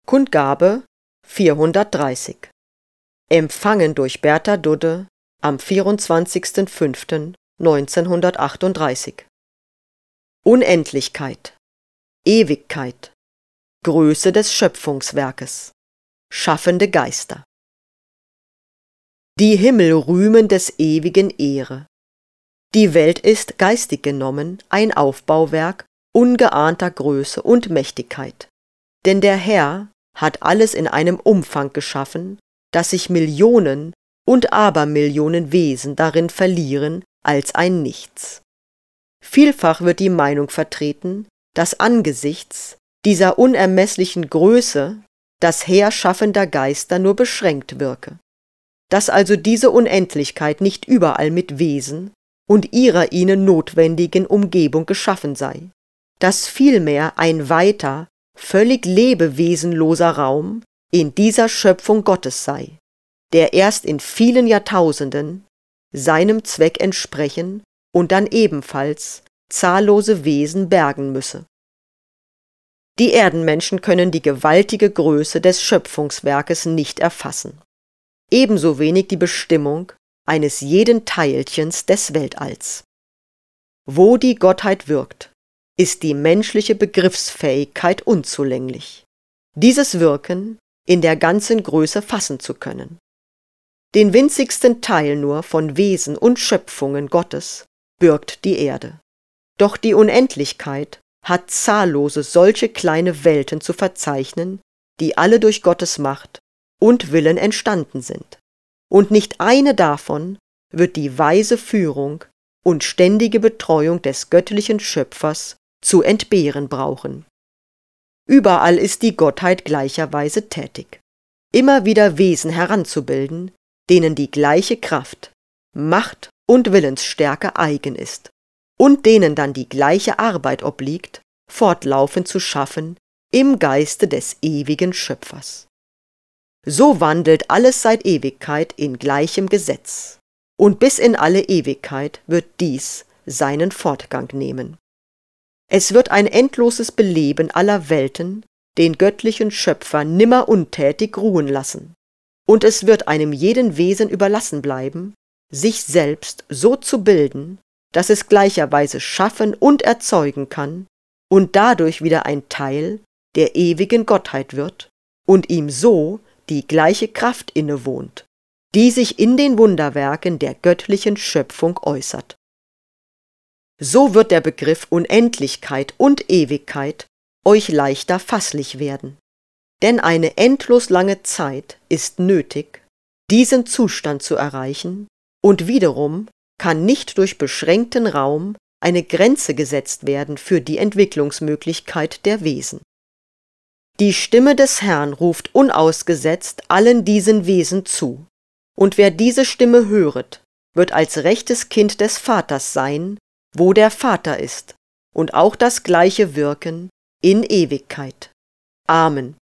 Kundgabe 430. Empfangen durch Bertha Dudde am 24.05.1938. Unendlichkeit, Ewigkeit, Größe des Schöpfungswerkes, schaffende Geister. Die Himmel rühmen des Ewigen Ehre. Die Welt ist, geistig genommen, ein Aufbauwerk ungeahnter Größe und Mächtigkeit. Denn der Herr hat alles in einem Umfang geschaffen, dass sich Millionen und Abermillionen Wesen darin verlieren als ein Nichts. Vielfach wird die Meinung vertreten, dass angesichts dieser unermesslichen Größe das Heer schaffender Geister nur beschränkt wirke, dass also diese Unendlichkeit nicht überall mit Wesen und ihrer ihnen notwendigen Umgebung geschaffen sei, dass vielmehr ein weiter, völlig lebewesenloser Raum in dieser Schöpfung Gottes sei, der erst in vielen Jahrtausenden seinem Zweck entsprechen und dann ebenfalls zahllose Wesen bergen müsse. Die Erdenmenschen können die gewaltige Größe des Schöpfungswerkes nicht erfassen, ebenso wenig die Bestimmung eines jeden Teilchens des Weltalls. Wo die Gottheit wirkt, ist die menschliche Begriffsfähigkeit unzulänglich, dieses Wirken in der ganzen Größe fassen zu können. Den winzigsten Teil nur von Wesen und Schöpfungen Gottes birgt die Erde. Doch die Unendlichkeit hat zahllose solche kleine Welten zu verzeichnen, die alle durch Gottes Macht und Willen entstanden sind. Und nicht eine davon wird die weise Führung und ständige Betreuung des göttlichen Schöpfers zu entbehren brauchen. Überall ist die Gottheit gleicherweise tätig, immer wieder Wesen heranzubilden, denen die gleiche Kraft, Macht und Willensstärke eigen ist und denen dann die gleiche Arbeit obliegt, fortlaufend zu schaffen im Geiste des ewigen Schöpfers. So wandelt alles seit Ewigkeit in gleichem Gesetz, und bis in alle Ewigkeit wird dies seinen Fortgang nehmen. Es wird ein endloses Beleben aller Welten den göttlichen Schöpfer nimmer untätig ruhen lassen, und es wird einem jeden Wesen überlassen bleiben, sich selbst so zu bilden, dass es gleicherweise schaffen und erzeugen kann und dadurch wieder ein Teil der ewigen Gottheit wird und ihm so die gleiche Kraft innewohnt, die sich in den Wunderwerken der göttlichen Schöpfung äußert. So wird der Begriff Unendlichkeit und Ewigkeit euch leichter fasslich werden, denn eine endlos lange Zeit ist nötig, diesen Zustand zu erreichen, und wiederum kann nicht durch beschränkten Raum eine Grenze gesetzt werden für die Entwicklungsmöglichkeit der Wesen. Die Stimme des Herrn ruft unausgesetzt allen diesen Wesen zu, und wer diese Stimme höret, wird als rechtes Kind des Vaters sein, wo der Vater ist, und auch das gleiche wirken in Ewigkeit. Amen.